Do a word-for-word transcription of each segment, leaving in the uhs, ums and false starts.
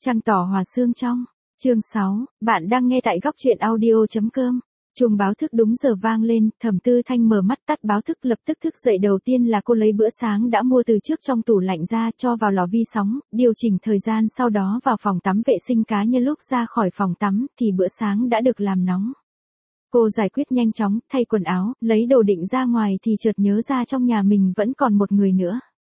Trăng tỏ hòa sương trong. Chương sáu, bạn đang nghe tại góc truyện audio.com. Chuông báo thức đúng giờ vang lên, Thẩm Tư Thanh mở mắt tắt báo thức lập tức thức dậy. Đầu tiên là cô lấy bữa sáng đã mua từ trước trong tủ lạnh ra cho vào lò vi sóng, điều chỉnh thời gian, sau đó vào phòng tắm vệ sinh cá nhân. Lúc ra khỏi phòng tắm thì bữa sáng đã được làm nóng. Cô giải quyết nhanh chóng, thay quần áo, lấy đồ định ra ngoài thì chợt nhớ ra trong nhà mình vẫn còn một người nữa.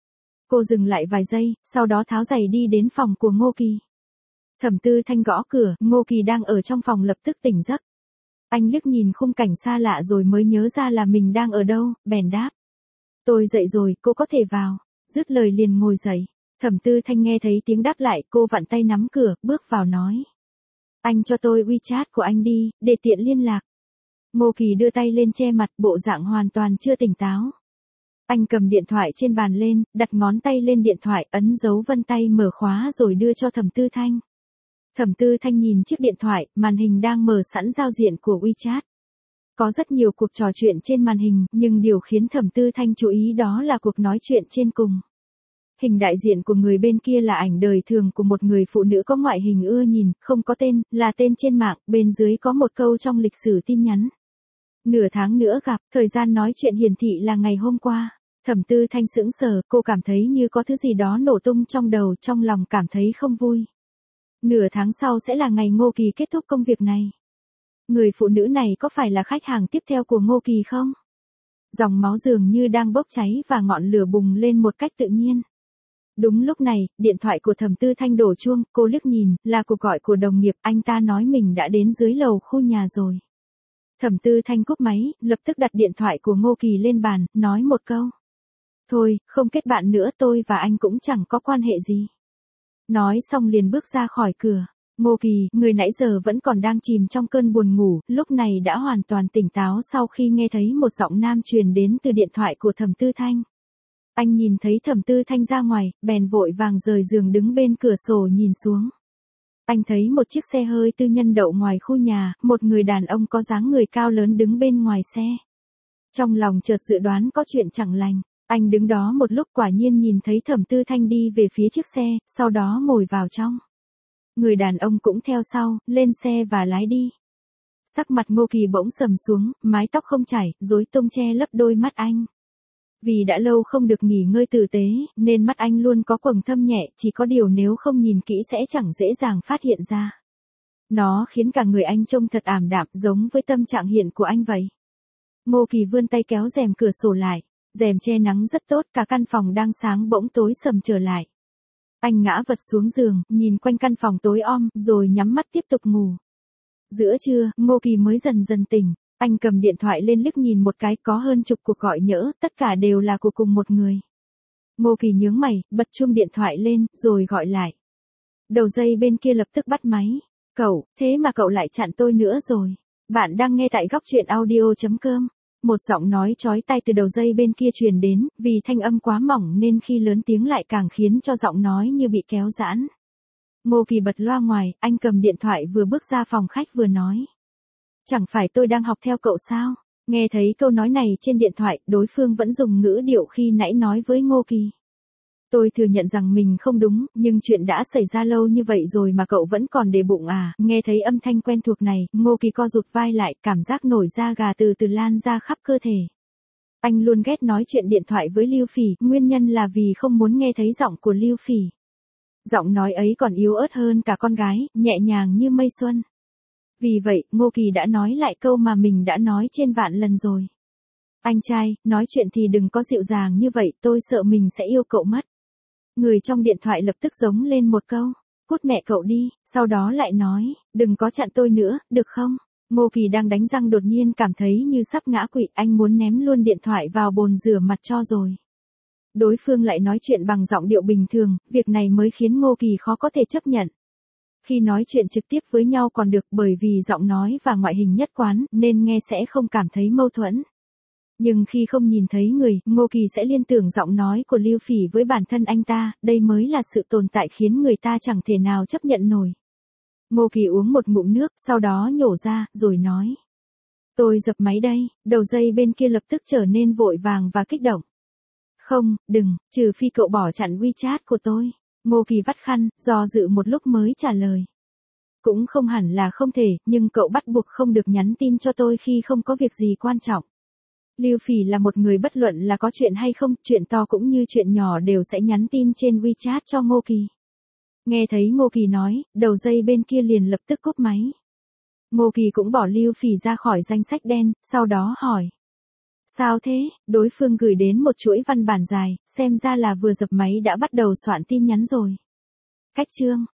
Cô dừng lại vài giây, sau đó tháo giày đi đến phòng của Ngô Kỳ. Thẩm Tư Thanh gõ cửa, Ngô Kỳ đang ở trong phòng lập tức tỉnh giấc. Anh liếc nhìn khung cảnh xa lạ rồi mới nhớ ra là mình đang ở đâu, bèn đáp. Tôi dậy rồi, cô có thể vào. Dứt lời liền ngồi dậy. Thẩm Tư Thanh nghe thấy tiếng đáp lại, cô vặn tay nắm cửa, bước vào nói. Anh cho tôi WeChat của anh đi, để tiện liên lạc. Ngô Kỳ đưa tay lên che mặt, bộ dạng hoàn toàn chưa tỉnh táo. Anh cầm điện thoại trên bàn lên, đặt ngón tay lên điện thoại, ấn dấu vân tay mở khóa rồi đưa cho Thẩm Tư Thanh. Thẩm Tư Thanh nhìn chiếc điện thoại, màn hình đang mở sẵn giao diện của WeChat. Có rất nhiều cuộc trò chuyện trên màn hình, nhưng điều khiến Thẩm Tư Thanh chú ý đó là cuộc nói chuyện trên cùng. Hình đại diện của người bên kia là ảnh đời thường của một người phụ nữ có ngoại hình ưa nhìn, không có tên, là tên trên mạng, bên dưới có một câu trong lịch sử tin nhắn. Nửa tháng nữa gặp, thời gian nói chuyện hiển thị là ngày hôm qua. Thẩm Tư Thanh sững sờ, cô cảm thấy như có thứ gì đó nổ tung trong đầu, trong lòng cảm thấy không vui. Nửa tháng sau sẽ là ngày Ngô Kỳ kết thúc công việc này. Người phụ nữ này có phải là khách hàng tiếp theo của Ngô Kỳ không? Dòng máu dường như đang bốc cháy và ngọn lửa bùng lên một cách tự nhiên. Đúng lúc này, điện thoại của Thẩm Tư Thanh đổ chuông, cô liếc nhìn, là cuộc gọi của đồng nghiệp, anh ta nói mình đã đến dưới lầu khu nhà rồi. Thẩm Tư Thanh cúp máy, lập tức đặt điện thoại của Ngô Kỳ lên bàn, nói một câu. Thôi, không kết bạn nữa, tôi và anh cũng chẳng có quan hệ gì. Nói xong liền bước ra khỏi cửa. Ngô Kỳ, người nãy giờ vẫn còn đang chìm trong cơn buồn ngủ, lúc này đã hoàn toàn tỉnh táo sau khi nghe thấy một giọng nam truyền đến từ điện thoại của Thẩm Tư Thanh. Anh nhìn thấy Thẩm Tư Thanh ra ngoài, bèn vội vàng rời giường đứng bên cửa sổ nhìn xuống. Anh thấy một chiếc xe hơi tư nhân đậu ngoài khu nhà, một người đàn ông có dáng người cao lớn đứng bên ngoài xe. Trong lòng chợt dự đoán có chuyện chẳng lành. Anh đứng đó một lúc, quả nhiên nhìn thấy Thẩm Tư Thanh đi về phía chiếc xe, sau đó ngồi vào trong. Người đàn ông cũng theo sau, lên xe và lái đi. Sắc mặt Ngô Kỳ bỗng sầm xuống, mái tóc không chải, rối tung che lấp đôi mắt anh. Vì đã lâu không được nghỉ ngơi tử tế, nên mắt anh luôn có quầng thâm nhẹ, chỉ có điều nếu không nhìn kỹ sẽ chẳng dễ dàng phát hiện ra. Nó khiến cả người anh trông thật ảm đạm, giống với tâm trạng hiện của anh vậy. Ngô Kỳ vươn tay kéo rèm cửa sổ lại. Rèm che nắng rất tốt, cả căn phòng đang sáng bỗng tối sầm trở lại. Anh ngã vật xuống giường, nhìn quanh căn phòng tối om, rồi nhắm mắt tiếp tục ngủ. Giữa trưa, Ngô Kỳ mới dần dần tỉnh. Anh cầm điện thoại lên liếc nhìn một cái, có hơn chục cuộc gọi nhỡ, tất cả đều là của cùng một người. Ngô Kỳ nhướng mày, bật chuông điện thoại lên, rồi gọi lại. Đầu dây bên kia lập tức bắt máy. Cậu, thế mà cậu lại chặn tôi nữa rồi. Bạn đang nghe tại góc truyện audio.com. Một giọng nói chói tai từ đầu dây bên kia truyền đến, vì thanh âm quá mỏng nên khi lớn tiếng lại càng khiến cho giọng nói như bị kéo giãn. Ngô Kỳ bật loa ngoài, anh cầm điện thoại vừa bước ra phòng khách vừa nói. Chẳng phải tôi đang học theo cậu sao? Nghe thấy câu nói này trên điện thoại, đối phương vẫn dùng ngữ điệu khi nãy nói với Ngô Kỳ. Tôi thừa nhận rằng mình không đúng, nhưng chuyện đã xảy ra lâu như vậy rồi mà cậu vẫn còn để bụng à? Nghe thấy âm thanh quen thuộc này, Ngô Kỳ co rụt vai lại, cảm giác nổi da gà từ từ lan ra khắp cơ thể. Anh luôn ghét nói chuyện điện thoại với Lưu Phỉ, nguyên nhân là vì không muốn nghe thấy giọng của Lưu Phỉ. Giọng nói ấy còn yếu ớt hơn cả con gái, nhẹ nhàng như mây xuân. Vì vậy, Ngô Kỳ đã nói lại câu mà mình đã nói trên vạn lần rồi. Anh trai, nói chuyện thì đừng có dịu dàng như vậy, tôi sợ mình sẽ yêu cậu mất. Người trong điện thoại lập tức giống lên một câu, cút mẹ cậu đi, sau đó lại nói, đừng có chặn tôi nữa, được không? Ngô Kỳ đang đánh răng đột nhiên cảm thấy như sắp ngã quỵ, anh muốn ném luôn điện thoại vào bồn rửa mặt cho rồi. Đối phương lại nói chuyện bằng giọng điệu bình thường, việc này mới khiến Ngô Kỳ khó có thể chấp nhận. Khi nói chuyện trực tiếp với nhau còn được, bởi vì giọng nói và ngoại hình nhất quán, nên nghe sẽ không cảm thấy mâu thuẫn. Nhưng khi không nhìn thấy người, Ngô Kỳ sẽ liên tưởng giọng nói của Lưu Phỉ với bản thân anh ta, đây mới là sự tồn tại khiến người ta chẳng thể nào chấp nhận nổi. Ngô Kỳ uống một ngụm nước, sau đó nhổ ra, rồi nói. Tôi dập máy đây, đầu dây bên kia lập tức trở nên vội vàng và kích động. Không, đừng, trừ phi cậu bỏ chặn WeChat của tôi. Ngô Kỳ vắt khăn, do dự một lúc mới trả lời. Cũng không hẳn là không thể, nhưng cậu bắt buộc không được nhắn tin cho tôi khi không có việc gì quan trọng. Lưu Phỉ là một người bất luận là có chuyện hay không, chuyện to cũng như chuyện nhỏ đều sẽ nhắn tin trên WeChat cho Ngô Kỳ. Nghe thấy Ngô Kỳ nói, đầu dây bên kia liền lập tức cúp máy. Ngô Kỳ cũng bỏ Lưu Phỉ ra khỏi danh sách đen, sau đó hỏi. Sao thế? Đối phương gửi đến một chuỗi văn bản dài, xem ra là vừa dập máy đã bắt đầu soạn tin nhắn rồi. Cách chương